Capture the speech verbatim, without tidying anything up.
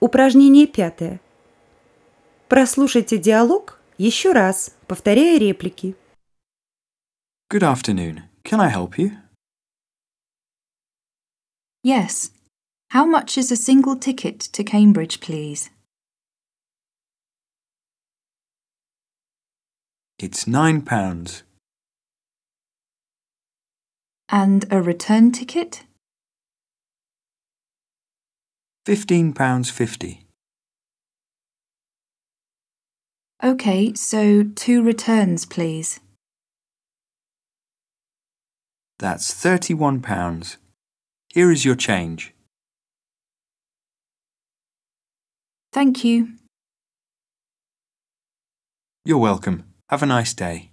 Упражнение пятое. Прослушайте диалог еще раз, повторяя реплики. Good afternoon. Can I help you? Yes. How much is a single ticket to Cambridge, please? It's nine pounds. And a return ticket? Fifteen pounds fifty. OK, so two returns, please. That's thirty-one pounds. Here is your change. Thank you. You're welcome. Have a nice day.